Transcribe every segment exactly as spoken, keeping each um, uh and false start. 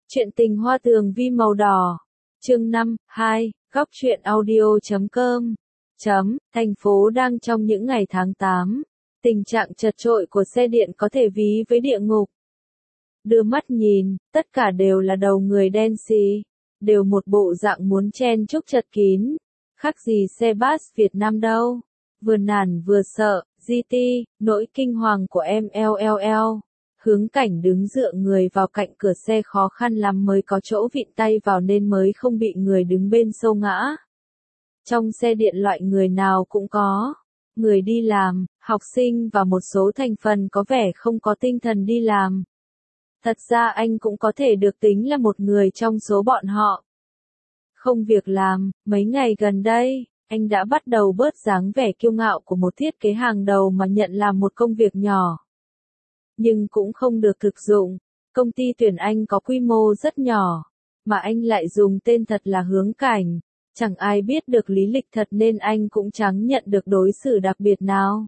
Chuyện tình hoa tường vi màu đỏ. Chương năm, hai, góc truyện audio chấm com. Chấm, thành phố đang trong những ngày tháng tám. Tình trạng chật chội của xe điện có thể ví với địa ngục. Đưa mắt nhìn, tất cả đều là đầu người đen xì. Đều một bộ dạng muốn chen chúc chật kín. Khác gì xe bus Việt Nam đâu. Vừa nản vừa sợ, giê tê, nỗi kinh hoàng của em lờ lờ lờ. Hướng Cảnh đứng dựa người vào cạnh cửa xe khó khăn lắm mới có chỗ vịn tay vào nên mới không bị người đứng bên xô ngã. Trong xe điện loại người nào cũng có. Người đi làm, học sinh và một số thành phần có vẻ không có tinh thần đi làm. Thật ra anh cũng có thể được tính là một người trong số bọn họ. Không việc làm, mấy ngày gần đây, anh đã bắt đầu bớt dáng vẻ kiêu ngạo của một thiết kế hàng đầu mà nhận làm một công việc nhỏ. Nhưng cũng không được thực dụng. Công ty tuyển anh có quy mô rất nhỏ, mà anh lại dùng tên thật là Hướng Cảnh. Chẳng ai biết được lý lịch thật nên anh cũng chẳng nhận được đối xử đặc biệt nào.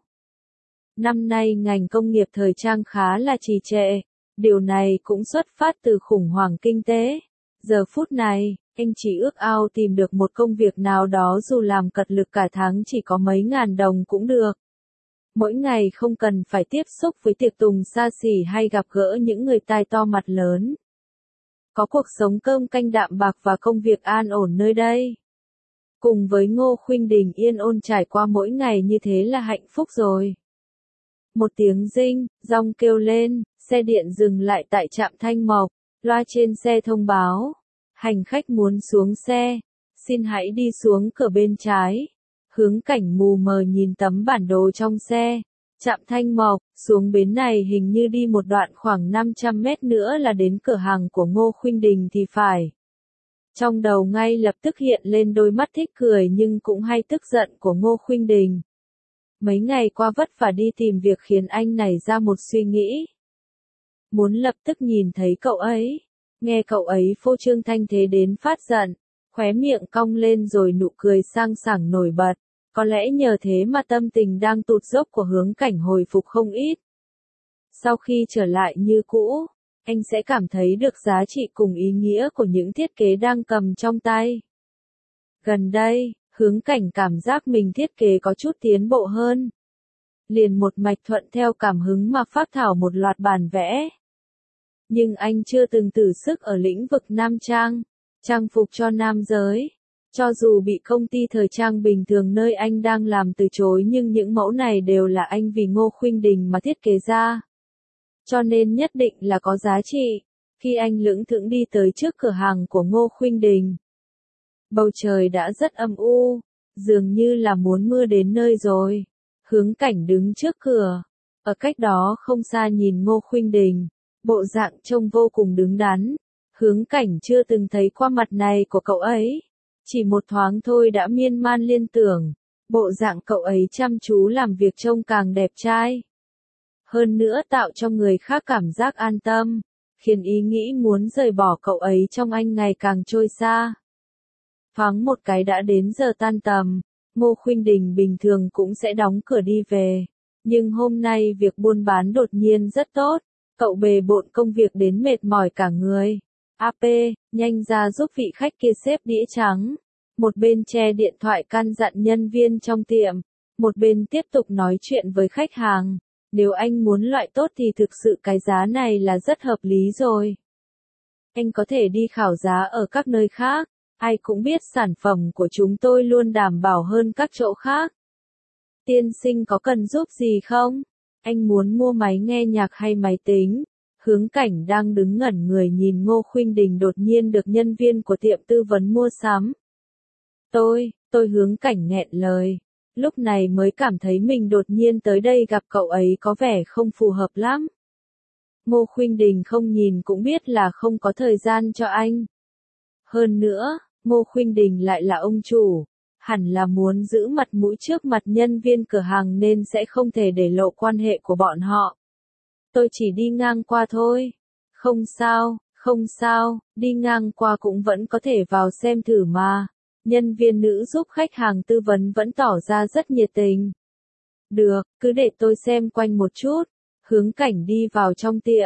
Năm nay ngành công nghiệp thời trang khá là trì trệ. Điều này cũng xuất phát từ khủng hoảng kinh tế. Giờ phút này, anh chỉ ước ao tìm được một công việc nào đó dù làm cật lực cả tháng chỉ có mấy ngàn đồng cũng được. Mỗi ngày không cần phải tiếp xúc với tiệc tùng xa xỉ hay gặp gỡ những người tai to mặt lớn. Có cuộc sống cơm canh đạm bạc và công việc an ổn nơi đây. Cùng với Ngô Khuynh Đình yên ổn trải qua mỗi ngày như thế là hạnh phúc rồi. Một tiếng rinh, rong kêu lên, xe điện dừng lại tại trạm Thanh Mộc, loa trên xe thông báo. Hành khách muốn xuống xe, xin hãy đi xuống cửa bên trái. Hướng Cảnh mù mờ nhìn tấm bản đồ trong xe. Trạm Thanh Mộc, xuống bến này hình như đi một đoạn khoảng năm trăm mét nữa là đến cửa hàng của Ngô Khuynh Đình thì phải. Trong đầu ngay lập tức hiện lên đôi mắt thích cười nhưng cũng hay tức giận của Ngô Khuynh Đình. Mấy ngày qua vất vả đi tìm việc khiến anh nảy ra một suy nghĩ. Muốn lập tức nhìn thấy cậu ấy. Nghe cậu ấy phô trương thanh thế đến phát giận. Khóe miệng cong lên rồi nụ cười sang sảng nổi bật. Có lẽ nhờ thế mà tâm tình đang tụt dốc của Hướng Cảnh hồi phục không ít. Sau khi trở lại như cũ, anh sẽ cảm thấy được giá trị cùng ý nghĩa của những thiết kế đang cầm trong tay. Gần đây, Hướng Cảnh cảm giác mình thiết kế có chút tiến bộ hơn. Liền một mạch thuận theo cảm hứng mà phác thảo một loạt bản vẽ. Nhưng anh chưa từng thử sức ở lĩnh vực nam trang, trang phục cho nam giới. Cho dù bị công ty thời trang bình thường nơi anh đang làm từ chối nhưng những mẫu này đều là anh vì Ngô Khuynh Đình mà thiết kế ra. Cho nên nhất định là có giá trị. Khi anh lững thững đi tới trước cửa hàng của Ngô Khuynh Đình, bầu trời đã rất âm u, dường như là muốn mưa đến nơi rồi. Hướng Cảnh đứng trước cửa, ở cách đó không xa nhìn Ngô Khuynh Đình, bộ dạng trông vô cùng đứng đắn. Hướng Cảnh chưa từng thấy qua mặt này của cậu ấy. Chỉ một thoáng thôi đã miên man liên tưởng, bộ dạng cậu ấy chăm chú làm việc trông càng đẹp trai. Hơn nữa tạo cho người khác cảm giác an tâm, khiến ý nghĩ muốn rời bỏ cậu ấy trong anh ngày càng trôi xa. Thoáng một cái đã đến giờ tan tầm, Ngô Khuynh Đình bình thường cũng sẽ đóng cửa đi về. Nhưng hôm nay việc buôn bán đột nhiên rất tốt, cậu bề bộn công việc đến mệt mỏi cả người. a pê, nhanh ra giúp vị khách kia xếp đĩa trắng. Một bên che điện thoại căn dặn nhân viên trong tiệm, một bên tiếp tục nói chuyện với khách hàng. Nếu anh muốn loại tốt thì thực sự cái giá này là rất hợp lý rồi. Anh có thể đi khảo giá ở các nơi khác, ai cũng biết sản phẩm của chúng tôi luôn đảm bảo hơn các chỗ khác. Tiên sinh có cần giúp gì không? Anh muốn mua máy nghe nhạc hay máy tính? Hướng Cảnh đang đứng ngẩn người nhìn Ngô Khuynh Đình đột nhiên được nhân viên của tiệm tư vấn mua sắm. Tôi, tôi Hướng Cảnh nghẹn lời. Lúc này mới cảm thấy mình đột nhiên tới đây gặp cậu ấy có vẻ không phù hợp lắm. Ngô Khuynh Đình không nhìn cũng biết là không có thời gian cho anh. Hơn nữa, Ngô Khuynh Đình lại là ông chủ, hẳn là muốn giữ mặt mũi trước mặt nhân viên cửa hàng nên sẽ không thể để lộ quan hệ của bọn họ. Tôi chỉ đi ngang qua thôi. Không sao, không sao, đi ngang qua cũng vẫn có thể vào xem thử mà. Nhân viên nữ giúp khách hàng tư vấn vẫn tỏ ra rất nhiệt tình. Được, cứ để tôi xem quanh một chút. Hướng Cảnh đi vào trong tiệm,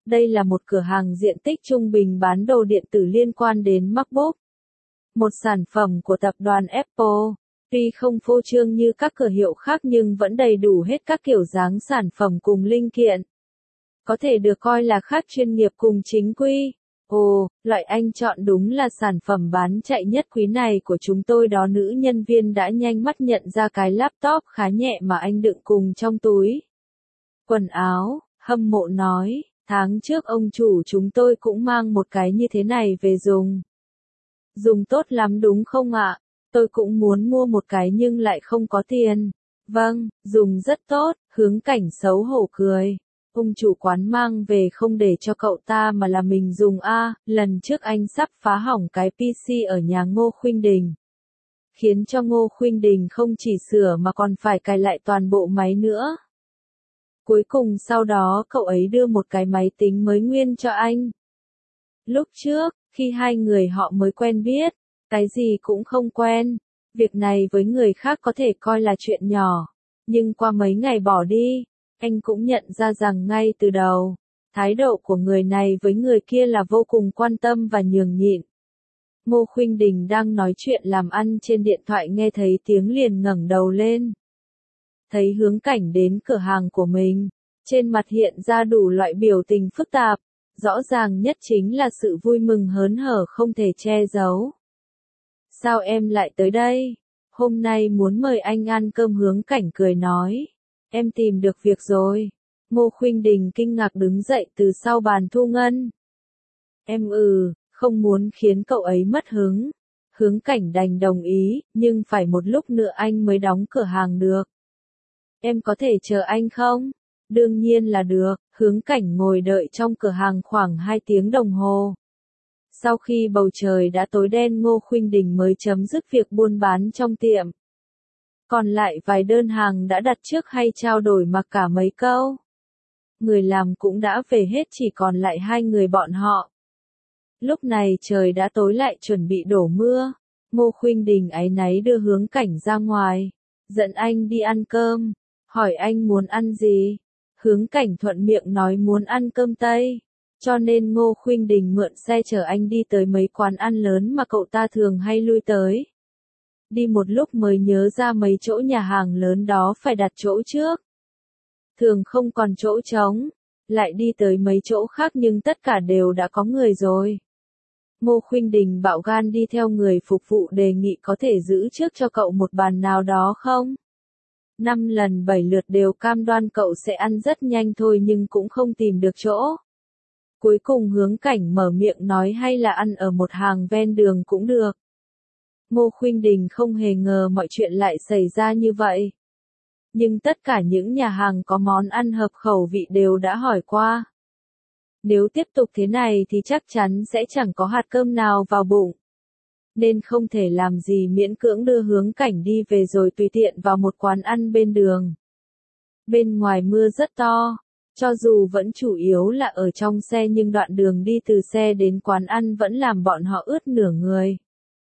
Đây là một cửa hàng diện tích trung bình bán đồ điện tử liên quan đến MacBook. Một sản phẩm của tập đoàn Apple. Tuy không phô trương như các cửa hiệu khác nhưng vẫn đầy đủ hết các kiểu dáng sản phẩm cùng linh kiện. Có thể được coi là khác chuyên nghiệp cùng chính quy. Ồ, loại anh chọn đúng là sản phẩm bán chạy nhất quý này của chúng tôi đó. Nữ nhân viên đã nhanh mắt nhận ra cái laptop khá nhẹ mà anh đựng cùng trong túi quần áo, hâm mộ nói, tháng trước ông chủ chúng tôi cũng mang một cái như thế này về dùng. Dùng tốt lắm đúng không ạ? Tôi cũng muốn mua một cái nhưng lại không có tiền. Vâng, dùng rất tốt, Hướng Cảnh xấu hổ cười. Ông chủ quán mang về không để cho cậu ta mà là mình dùng a, lần trước anh sắp phá hỏng cái pê xê ở nhà Ngô Khuynh Đình. Khiến cho Ngô Khuynh Đình không chỉ sửa mà còn phải cài lại toàn bộ máy nữa. Cuối cùng sau đó cậu ấy đưa một cái máy tính mới nguyên cho anh. Lúc trước, khi hai người họ mới quen biết, cái gì cũng không quen. Việc này với người khác có thể coi là chuyện nhỏ. Nhưng qua mấy ngày bỏ đi, anh cũng nhận ra rằng ngay từ đầu, thái độ của người này với người kia là vô cùng quan tâm và nhường nhịn. Ngô Khuynh Đình đang nói chuyện làm ăn trên điện thoại nghe thấy tiếng liền ngẩng đầu lên. Thấy Hướng Cảnh đến cửa hàng của mình, trên mặt hiện ra đủ loại biểu tình phức tạp, rõ ràng nhất chính là sự vui mừng hớn hở không thể che giấu. Sao em lại tới đây? Hôm nay muốn mời anh ăn cơm. Hướng Cảnh cười nói. Em tìm được việc rồi. Ngô Khuynh Đình kinh ngạc đứng dậy từ sau bàn thu ngân. Em ừ, không muốn khiến cậu ấy mất hứng. Hướng Cảnh đành đồng ý, nhưng phải một lúc nữa anh mới đóng cửa hàng được. Em có thể chờ anh không? Đương nhiên là được. Hướng Cảnh ngồi đợi trong cửa hàng khoảng hai tiếng đồng hồ. Sau khi bầu trời đã tối đen, Ngô Khuynh Đình mới chấm dứt việc buôn bán trong tiệm. Còn lại vài đơn hàng đã đặt trước hay trao đổi mà cả mấy câu. Người làm cũng đã về hết, chỉ còn lại hai người bọn họ. Lúc này trời đã tối lại chuẩn bị đổ mưa. Ngô Khuynh Đình áy náy đưa Hướng Cảnh ra ngoài, dẫn anh đi ăn cơm, hỏi anh muốn ăn gì. Hướng Cảnh thuận miệng nói muốn ăn cơm Tây. Cho nên Ngô Khuynh Đình mượn xe chở anh đi tới mấy quán ăn lớn mà cậu ta thường hay lui tới. Đi một lúc mới nhớ ra mấy chỗ nhà hàng lớn đó phải đặt chỗ trước. Thường không còn chỗ trống. Lại đi tới mấy chỗ khác nhưng tất cả đều đã có người rồi. Ngô Khuynh Đình bạo gan đi theo người phục vụ đề nghị có thể giữ trước cho cậu một bàn nào đó không? Năm lần bảy lượt đều cam đoan cậu sẽ ăn rất nhanh thôi nhưng cũng không tìm được chỗ. Cuối cùng Hướng Cảnh mở miệng nói hay là ăn ở một hàng ven đường cũng được. Ngô Khuynh Đình không hề ngờ mọi chuyện lại xảy ra như vậy. Nhưng tất cả những nhà hàng có món ăn hợp khẩu vị đều đã hỏi qua. Nếu tiếp tục thế này thì chắc chắn sẽ chẳng có hạt cơm nào vào bụng. Nên không thể làm gì miễn cưỡng đưa Hướng Cảnh đi về rồi tùy tiện vào một quán ăn bên đường. Bên ngoài mưa rất to. Cho dù vẫn chủ yếu là ở trong xe nhưng đoạn đường đi từ xe đến quán ăn vẫn làm bọn họ ướt nửa người.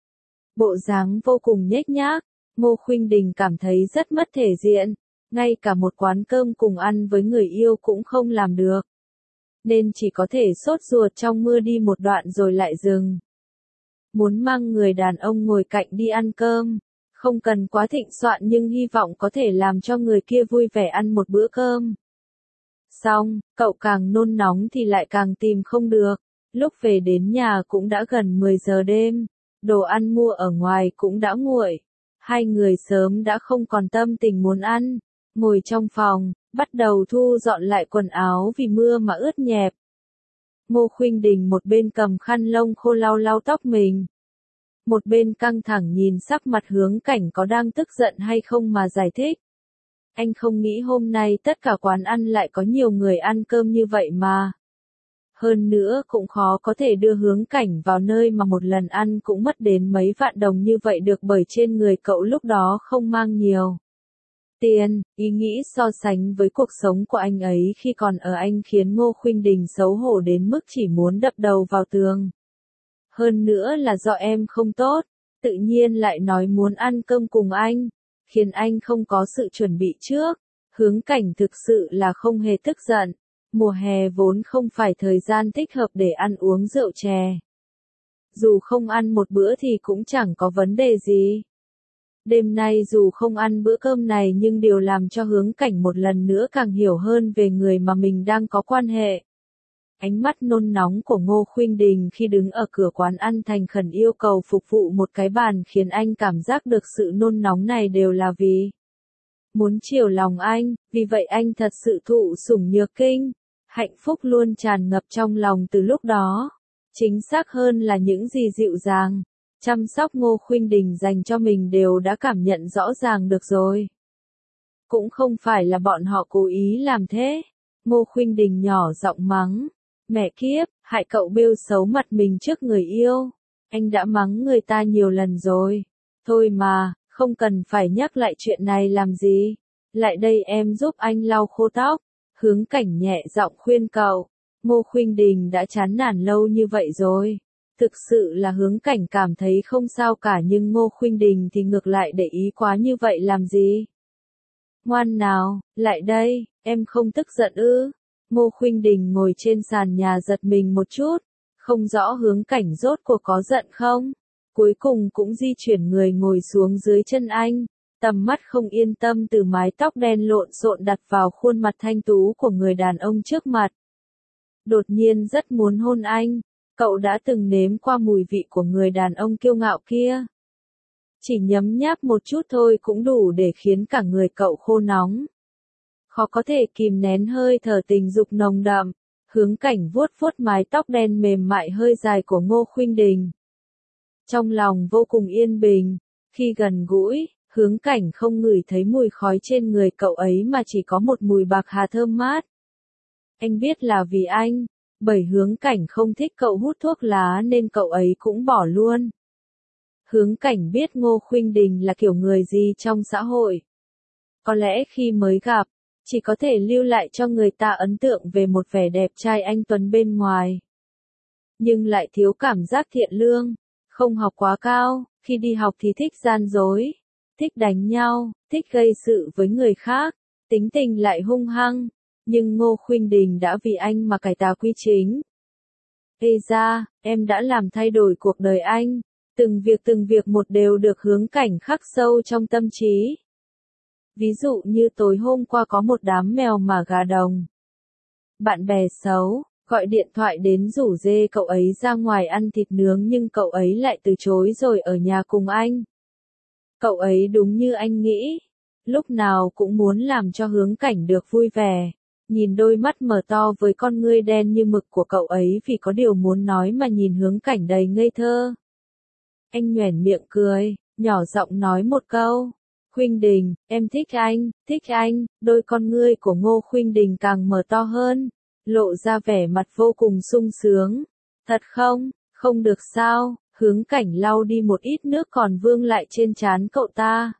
Bộ dáng vô cùng nhếch nhác, Ngô Khuynh Đình cảm thấy rất mất thể diện, ngay cả một quán cơm cùng ăn với người yêu cũng không làm được. Nên chỉ có thể sốt ruột trong mưa đi một đoạn rồi lại dừng. Muốn mang người đàn ông ngồi cạnh đi ăn cơm, không cần quá thịnh soạn nhưng hy vọng có thể làm cho người kia vui vẻ ăn một bữa cơm. Xong, cậu càng nôn nóng thì lại càng tìm không được. Lúc về đến nhà cũng đã gần mười giờ đêm. Đồ ăn mua ở ngoài cũng đã nguội. Hai người sớm đã không còn tâm tình muốn ăn. Ngồi trong phòng, bắt đầu thu dọn lại quần áo vì mưa mà ướt nhẹp. Ngô Khuynh Đình một bên cầm khăn lông khô lau lau tóc mình. Một bên căng thẳng nhìn sắc mặt Hướng Cảnh có đang tức giận hay không mà giải thích. Anh không nghĩ hôm nay tất cả quán ăn lại có nhiều người ăn cơm như vậy mà. Hơn nữa cũng khó có thể đưa Hướng Cảnh vào nơi mà một lần ăn cũng mất đến mấy vạn đồng như vậy được bởi trên người cậu lúc đó không mang nhiều tiền. Ý nghĩ so sánh với cuộc sống của anh ấy khi còn ở Anh khiến Ngô Khuynh Đình xấu hổ đến mức chỉ muốn đập đầu vào tường. Hơn nữa là do em không tốt, tự nhiên lại nói muốn ăn cơm cùng anh, khiến anh không có sự chuẩn bị trước. Hướng Cảnh thực sự là không hề tức giận, Mùa hè vốn không phải thời gian thích hợp để ăn uống rượu chè. Dù không ăn một bữa thì cũng chẳng có vấn đề gì. Đêm nay dù không ăn bữa cơm này nhưng điều làm cho Hướng Cảnh một lần nữa càng hiểu hơn về người mà mình đang có quan hệ. Ánh mắt nôn nóng của Ngô Khuynh Đình khi đứng ở cửa quán ăn thành khẩn yêu cầu phục vụ một cái bàn khiến anh cảm giác được sự nôn nóng này đều là vì muốn chiều lòng anh, vì vậy anh thật sự thụ sủng nhược kinh. Hạnh phúc luôn tràn ngập trong lòng từ lúc đó. Chính xác hơn là những gì dịu dàng, chăm sóc Ngô Khuynh Đình dành cho mình đều đã cảm nhận rõ ràng được rồi. Cũng không phải là bọn họ cố ý làm thế. Ngô Khuynh Đình nhỏ giọng mắng. Mẹ kiếp, hại cậu bêu xấu mặt mình trước người yêu. Anh đã mắng người ta nhiều lần rồi. Thôi mà, không cần phải nhắc lại chuyện này làm gì. Lại đây em giúp anh lau khô tóc. Hướng Cảnh nhẹ giọng khuyên cậu. Ngô Khuynh Đình đã chán nản lâu như vậy rồi. Thực sự là Hướng Cảnh cảm thấy không sao cả nhưng Ngô Khuynh Đình thì ngược lại để ý quá như vậy làm gì. Ngoan nào, lại đây, em không tức giận ư. Ngô Khuynh Đình ngồi trên sàn nhà giật mình một chút. Không rõ Hướng Cảnh rốt cuộc có giận không. Cuối cùng cũng di chuyển người ngồi xuống dưới chân anh. Tầm mắt không yên tâm từ mái tóc đen lộn xộn đặt vào khuôn mặt thanh tú của người đàn ông trước mặt. Đột nhiên rất muốn hôn anh. Cậu đã từng nếm qua mùi vị của người đàn ông kiêu ngạo kia. Chỉ nhấm nháp một chút thôi cũng đủ để khiến cả người cậu khô nóng. Khó có thể kìm nén hơi thở tình dục nồng đậm. Hướng Cảnh vuốt vuốt mái tóc đen mềm mại hơi dài của Ngô Khuynh Đình. Trong lòng vô cùng yên bình. Khi gần gũi, Hướng Cảnh không ngửi thấy mùi khói trên người cậu ấy mà chỉ có một mùi bạc hà thơm mát. Anh biết là vì anh, bởi Hướng Cảnh không thích cậu hút thuốc lá nên cậu ấy cũng bỏ luôn. Hướng Cảnh biết Ngô Khuynh Đình là kiểu người gì trong xã hội. Có lẽ khi mới gặp, chỉ có thể lưu lại cho người ta ấn tượng về một vẻ đẹp trai anh tuấn bên ngoài. Nhưng lại thiếu cảm giác thiện lương, không học quá cao, khi đi học thì thích gian dối, thích đánh nhau, thích gây sự với người khác, tính tình lại hung hăng. Nhưng Ngô Khuynh Đình đã vì anh mà cải tà quy chính. Ê ra, em đã làm thay đổi cuộc đời anh. Từng việc từng việc một đều được Hướng Cảnh khắc sâu trong tâm trí. Ví dụ như tối hôm qua có một đám mèo mà gà đồng. Bạn bè xấu, gọi điện thoại đến rủ dê cậu ấy ra ngoài ăn thịt nướng nhưng cậu ấy lại từ chối rồi ở nhà cùng anh. Cậu ấy đúng như anh nghĩ. Lúc nào cũng muốn làm cho Hướng Cảnh được vui vẻ. Nhìn đôi mắt mở to với con ngươi đen như mực của cậu ấy vì có điều muốn nói mà nhìn Hướng Cảnh đầy ngây thơ. Anh nhoẻn miệng cười, nhỏ giọng nói một câu. Khuynh Đình, em thích anh, thích anh. Đôi con ngươi của Ngô Khuynh Đình càng mở to hơn, lộ ra vẻ mặt vô cùng sung sướng. Thật không, không được sao. Hướng Cảnh lau đi một ít nước còn vương lại trên trán cậu ta.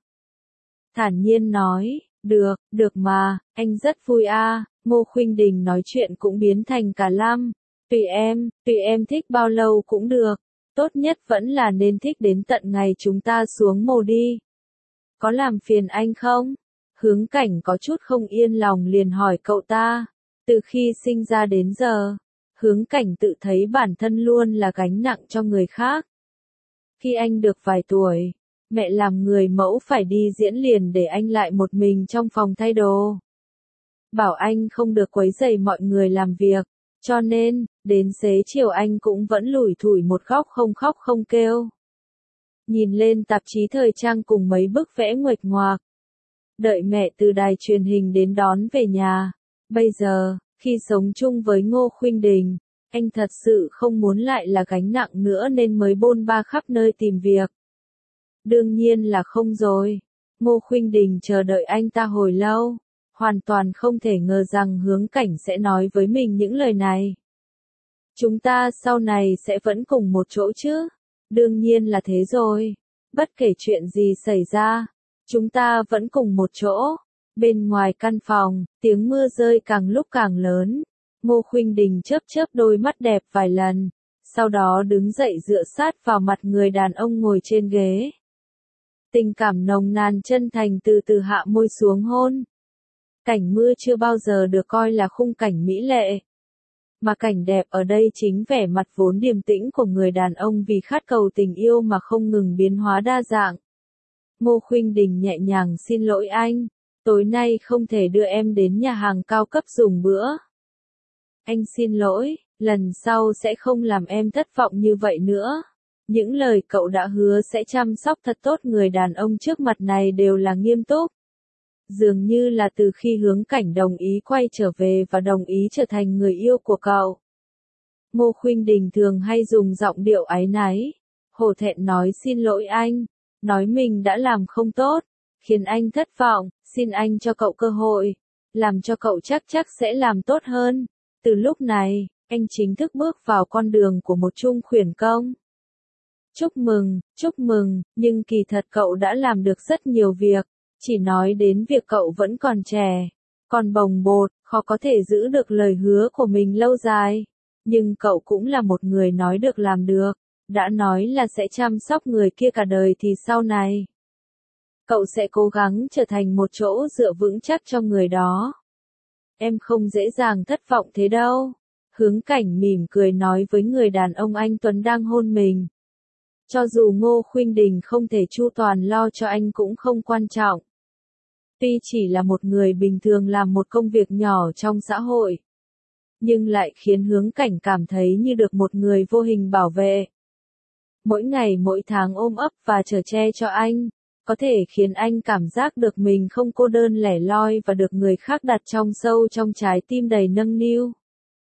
Thản nhiên nói, được, được mà, anh rất vui a. Ngô Khuynh Đình nói chuyện cũng biến thành cả lam. Tùy em, tùy em thích bao lâu cũng được. Tốt nhất vẫn là nên thích đến tận ngày chúng ta xuống mồ đi. Có làm phiền anh không? Hướng Cảnh có chút không yên lòng liền hỏi cậu ta. Từ khi sinh ra đến giờ, Hướng Cảnh tự thấy bản thân luôn là gánh nặng cho người khác. Khi anh được vài tuổi, mẹ làm người mẫu phải đi diễn liền để anh lại một mình trong phòng thay đồ. Bảo anh không được quấy rầy mọi người làm việc, cho nên, đến xế chiều anh cũng vẫn lủi thủi một góc không khóc không kêu. Nhìn lên tạp chí thời trang cùng mấy bức vẽ nguệch ngoạc. Đợi mẹ từ đài truyền hình đến đón về nhà. Bây giờ, khi sống chung với Ngô Khuynh Đình, anh thật sự không muốn lại là gánh nặng nữa nên mới bôn ba khắp nơi tìm việc. Đương nhiên là không rồi. Ngô Khuynh Đình chờ đợi anh ta hồi lâu. Hoàn toàn không thể ngờ rằng Hướng Cảnh sẽ nói với mình những lời này. Chúng ta sau này sẽ vẫn cùng một chỗ chứ? Đương nhiên là thế rồi. Bất kể chuyện gì xảy ra, chúng ta vẫn cùng một chỗ. Bên ngoài căn phòng, tiếng mưa rơi càng lúc càng lớn. Ngô Khuynh Đình chớp chớp đôi mắt đẹp vài lần, sau đó đứng dậy dựa sát vào mặt người đàn ông ngồi trên ghế. Tình cảm nồng nàn chân thành từ từ hạ môi xuống hôn. Cảnh mưa chưa bao giờ được coi là khung cảnh mỹ lệ. Mà cảnh đẹp ở đây chính vẻ mặt vốn điềm tĩnh của người đàn ông vì khát cầu tình yêu mà không ngừng biến hóa đa dạng. Ngô Khuynh Đình nhẹ nhàng xin lỗi anh, tối nay không thể đưa em đến nhà hàng cao cấp dùng bữa. Anh xin lỗi, lần sau sẽ không làm em thất vọng như vậy nữa. Những lời cậu đã hứa sẽ chăm sóc thật tốt người đàn ông trước mặt này đều là nghiêm túc. Dường như là từ khi Hướng Cảnh đồng ý quay trở về và đồng ý trở thành người yêu của cậu. Ngô Khuynh Đình thường hay dùng giọng điệu áy náy, hổ thẹn nói xin lỗi anh, nói mình đã làm không tốt, khiến anh thất vọng, xin anh cho cậu cơ hội, làm cho cậu chắc chắc sẽ làm tốt hơn. Từ lúc này, anh chính thức bước vào con đường của một trung khuyển công. Chúc mừng, chúc mừng, nhưng kỳ thật cậu đã làm được rất nhiều việc, chỉ nói đến việc cậu vẫn còn trẻ, còn bồng bột, khó có thể giữ được lời hứa của mình lâu dài. Nhưng cậu cũng là một người nói được làm được, đã nói là sẽ chăm sóc người kia cả đời thì sau này cậu sẽ cố gắng trở thành một chỗ dựa vững chắc cho người đó. Em không dễ dàng thất vọng thế đâu. Hướng Cảnh mỉm cười nói với người đàn ông anh tuấn đang hôn mình. Cho dù Ngô Khuynh Đình không thể chu toàn lo cho anh cũng không quan trọng. Tuy chỉ là một người bình thường làm một công việc nhỏ trong xã hội, nhưng lại khiến Hướng Cảnh cảm thấy như được một người vô hình bảo vệ. Mỗi ngày mỗi tháng ôm ấp và chở che cho anh, có thể khiến anh cảm giác được mình không cô đơn lẻ loi và được người khác đặt trong sâu trong trái tim đầy nâng niu.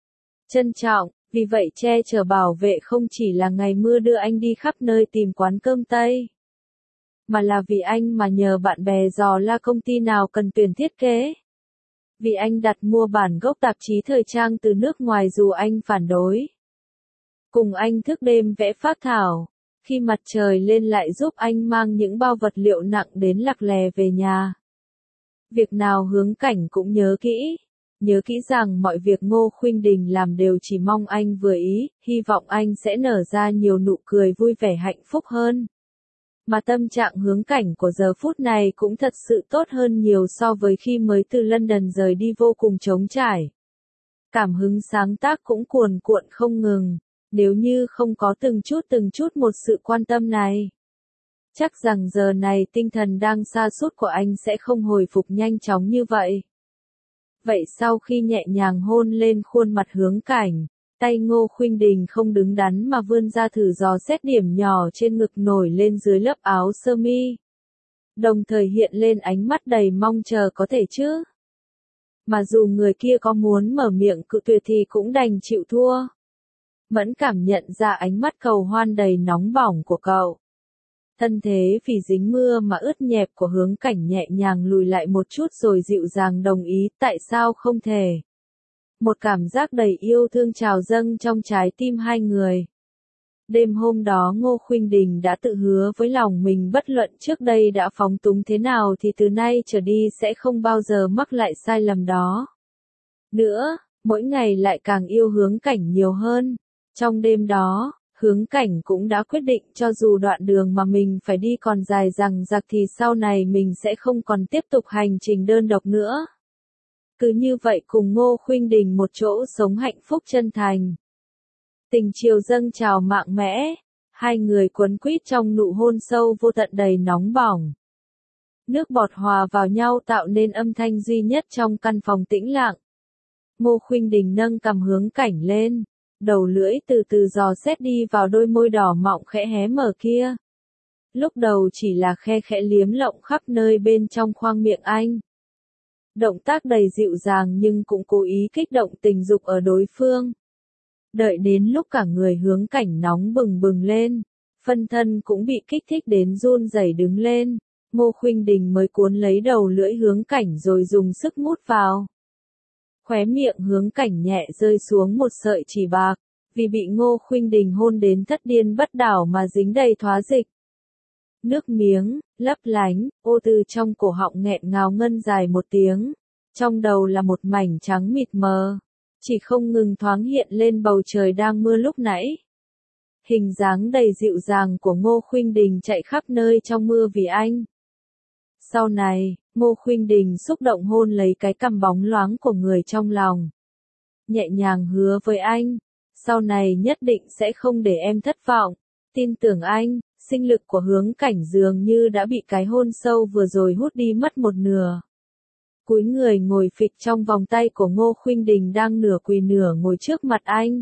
Trân trọng, vì vậy che chở bảo vệ không chỉ là ngày mưa đưa anh đi khắp nơi tìm quán cơm Tây, mà là vì anh mà nhờ bạn bè dò la công ty nào cần tuyển thiết kế. Vì anh đặt mua bản gốc tạp chí thời trang từ nước ngoài dù anh phản đối. Cùng anh thức đêm vẽ phác thảo, khi mặt trời lên lại giúp anh mang những bao vật liệu nặng đến Lặc Lè về nhà. Việc nào Hướng Cảnh cũng nhớ kỹ, nhớ kỹ rằng mọi việc Ngô Khuynh Đình làm đều chỉ mong anh vừa ý, hy vọng anh sẽ nở ra nhiều nụ cười vui vẻ hạnh phúc hơn. Mà tâm trạng Hướng Cảnh của giờ phút này cũng thật sự tốt hơn nhiều so với khi mới từ London rời đi vô cùng trống trải. Cảm hứng sáng tác cũng cuồn cuộn không ngừng, nếu như không có từng chút từng chút một sự quan tâm này. Chắc rằng giờ này tinh thần đang sa sút của anh sẽ không hồi phục nhanh chóng như vậy. Vậy sau khi nhẹ nhàng hôn lên khuôn mặt Hướng Cảnh, tay Ngô Khuynh Đình không đứng đắn mà vươn ra thử dò xét điểm nhỏ trên ngực nổi lên dưới lớp áo sơ mi. Đồng thời hiện lên ánh mắt đầy mong chờ có thể chứ. Mà dù người kia có muốn mở miệng cự tuyệt thì cũng đành chịu thua. Mẫn cảm nhận ra ánh mắt cầu hoan đầy nóng bỏng của cậu. Thân thế vì dính mưa mà ướt nhẹp của Hướng Cảnh nhẹ nhàng lùi lại một chút rồi dịu dàng đồng ý, tại sao không thể. Một cảm giác đầy yêu thương trào dâng trong trái tim hai người. Đêm hôm đó Ngô Khuynh Đình đã tự hứa với lòng mình bất luận trước đây đã phóng túng thế nào thì từ nay trở đi sẽ không bao giờ mắc lại sai lầm đó. Nữa, mỗi ngày lại càng yêu Hướng Cảnh nhiều hơn. Trong đêm đó, Hướng Cảnh cũng đã quyết định cho dù đoạn đường mà mình phải đi còn dài dằng dặc thì sau này mình sẽ không còn tiếp tục hành trình đơn độc nữa. Cứ như vậy cùng Ngô Khuynh Đình một chỗ sống hạnh phúc chân thành. Tình chiều dâng trào mạnh mẽ, hai người quấn quýt trong nụ hôn sâu vô tận đầy nóng bỏng. Nước bọt hòa vào nhau tạo nên âm thanh duy nhất trong căn phòng tĩnh lặng. Ngô Khuynh Đình nâng cằm Hướng Cảnh lên, đầu lưỡi từ từ dò xét đi vào đôi môi đỏ mọng khẽ hé mở kia. Lúc đầu chỉ là khe khẽ liếm lộng khắp nơi bên trong khoang miệng anh. Động tác đầy dịu dàng nhưng cũng cố ý kích động tình dục ở đối phương. Đợi đến lúc cả người Hướng Cảnh nóng bừng bừng lên, phân thân cũng bị kích thích đến run rẩy đứng lên, Ngô Khuynh Đình mới cuốn lấy đầu lưỡi Hướng Cảnh rồi dùng sức mút vào. Khóe miệng Hướng Cảnh nhẹ rơi xuống một sợi chỉ bạc, vì bị Ngô Khuynh Đình hôn đến thất điên bất đảo mà dính đầy thoá dịch. Nước miếng, lấp lánh, ô từ trong cổ họng nghẹn ngào ngân dài một tiếng, trong đầu là một mảnh trắng mịt mờ, chỉ không ngừng thoáng hiện lên bầu trời đang mưa lúc nãy. Hình dáng đầy dịu dàng của Ngô Khuynh Đình chạy khắp nơi trong mưa vì anh. Sau này, Ngô Khuynh Đình xúc động hôn lấy cái cằm bóng loáng của người trong lòng. Nhẹ nhàng hứa với anh, sau này nhất định sẽ không để em thất vọng. Tin tưởng anh, sinh lực của Hướng Cảnh dường như đã bị cái hôn sâu vừa rồi hút đi mất một nửa. Cúi người ngồi phịch trong vòng tay của Ngô Khuynh Đình đang nửa quỳ nửa ngồi trước mặt anh.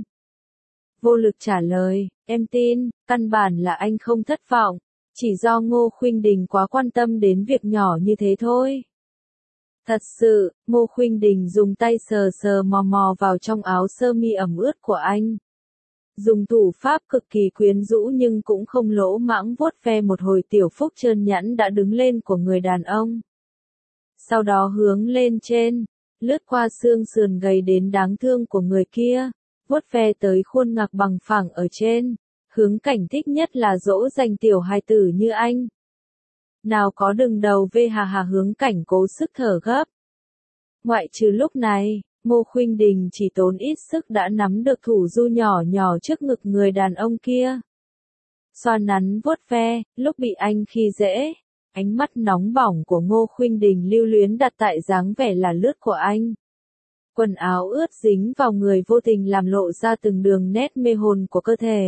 Vô lực trả lời, em tin, căn bản là anh không thất vọng, chỉ do Ngô Khuynh Đình quá quan tâm đến việc nhỏ như thế thôi. Thật sự, Ngô Khuynh Đình dùng tay sờ sờ mò mò vào trong áo sơ mi ẩm ướt của anh. Dùng thủ pháp cực kỳ quyến rũ nhưng cũng không lỗ mãng vuốt ve một hồi tiểu phúc trơn nhẵn đã đứng lên của người đàn ông. Sau đó hướng lên trên, lướt qua xương sườn gầy đến đáng thương của người kia, vuốt ve tới khuôn ngực bằng phẳng ở trên. Hướng Cảnh thích nhất là dỗ dành tiểu hài tử như anh. Nào có đừng đầu vê hà hà. Hướng Cảnh cố sức thở gấp. Ngoại trừ lúc này, Ngô Khuynh Đình chỉ tốn ít sức đã nắm được thủ du nhỏ nhỏ trước ngực người đàn ông kia. Xoa nắn vuốt ve, lúc bị anh khi dễ, ánh mắt nóng bỏng của Ngô Khuynh Đình lưu luyến đặt tại dáng vẻ là lướt của anh. Quần áo ướt dính vào người vô tình làm lộ ra từng đường nét mê hồn của cơ thể.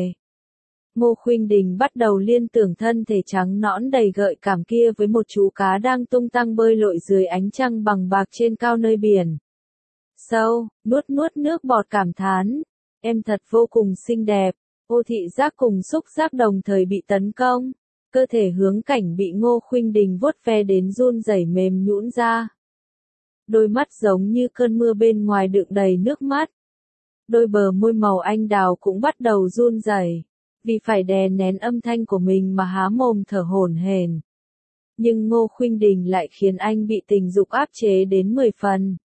Ngô Khuynh Đình bắt đầu liên tưởng thân thể trắng nõn đầy gợi cảm kia với một chú cá đang tung tăng bơi lội dưới ánh trăng bằng bạc trên cao nơi biển. Sâu, nuốt nuốt nước bọt cảm thán, em thật vô cùng xinh đẹp. Ô thị giác cùng xúc giác đồng thời bị tấn công. Cơ thể Hướng Cảnh bị Ngô Khuynh Đình vuốt ve đến run rẩy mềm nhũn ra. Đôi mắt giống như cơn mưa bên ngoài đựng đầy nước mắt. Đôi bờ môi màu anh đào cũng bắt đầu run rẩy, vì phải đè nén âm thanh của mình mà há mồm thở hổn hển. Nhưng Ngô Khuynh Đình lại khiến anh bị tình dục áp chế đến mười phần.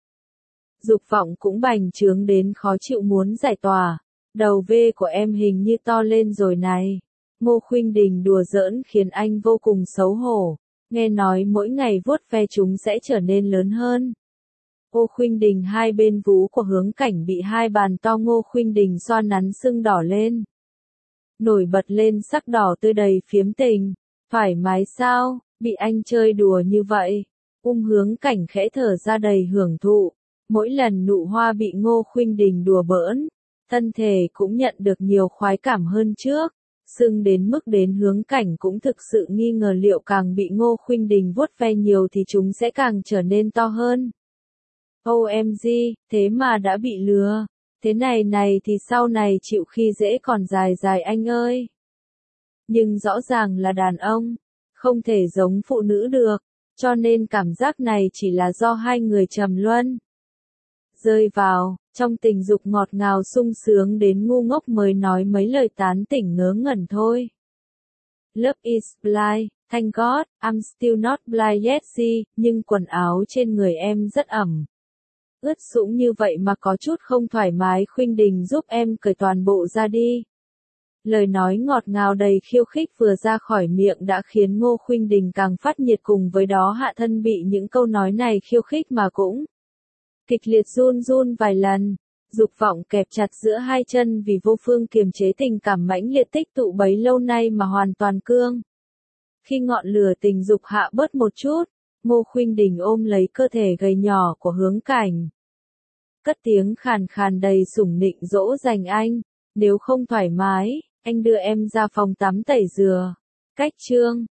Dục vọng cũng bành trướng đến khó chịu muốn giải tỏa. Đầu vê của em hình như to lên rồi này. Ngô Khuynh Đình đùa giỡn khiến anh vô cùng xấu hổ. Nghe nói mỗi ngày vuốt ve chúng sẽ trở nên lớn hơn. Ngô Khuynh Đình hai bên vú của Hướng Cảnh bị hai bàn to Ngô Khuynh Đình xoa nắn sưng đỏ lên. Nổi bật lên sắc đỏ tươi đầy phiếm tình. Thoải mái sao, bị anh chơi đùa như vậy. Ung Hướng Cảnh khẽ thở ra đầy hưởng thụ. Mỗi lần nụ hoa bị Ngô Khuynh Đình đùa bỡn, thân thể cũng nhận được nhiều khoái cảm hơn trước. Sưng đến mức đến Hướng Cảnh cũng thực sự nghi ngờ liệu càng bị Ngô Khuynh Đình vuốt ve nhiều thì chúng sẽ càng trở nên to hơn. ô em giê, thế mà đã bị lừa. Thế này này thì sau này chịu khi dễ còn dài dài anh ơi. Nhưng rõ ràng là đàn ông, không thể giống phụ nữ được, cho nên cảm giác này chỉ là do hai người trầm luân. Rơi vào, trong tình dục ngọt ngào sung sướng đến ngu ngốc mới nói mấy lời tán tỉnh ngớ ngẩn thôi. Love is blind, thank God, I'm still not blind yet see, nhưng quần áo trên người em rất ẩm. Ướt sũng như vậy mà có chút không thoải mái. Khuynh Đình giúp em cởi toàn bộ ra đi. Lời nói ngọt ngào đầy khiêu khích vừa ra khỏi miệng đã khiến Ngô Khuynh Đình càng phát nhiệt, cùng với đó hạ thân bị những câu nói này khiêu khích mà cũng kịch liệt run run vài lần. Dục vọng kẹp chặt giữa hai chân vì vô phương kiềm chế tình cảm mãnh liệt tích tụ bấy lâu nay mà hoàn toàn cương. Khi ngọn lửa tình dục hạ bớt một chút, Ngô Khuynh Đình ôm lấy cơ thể gầy nhỏ của Hướng Cảnh. Cất tiếng khàn khàn đầy sủng nịnh dỗ dành anh, nếu không thoải mái, anh đưa em ra phòng tắm tẩy rửa. Cách chương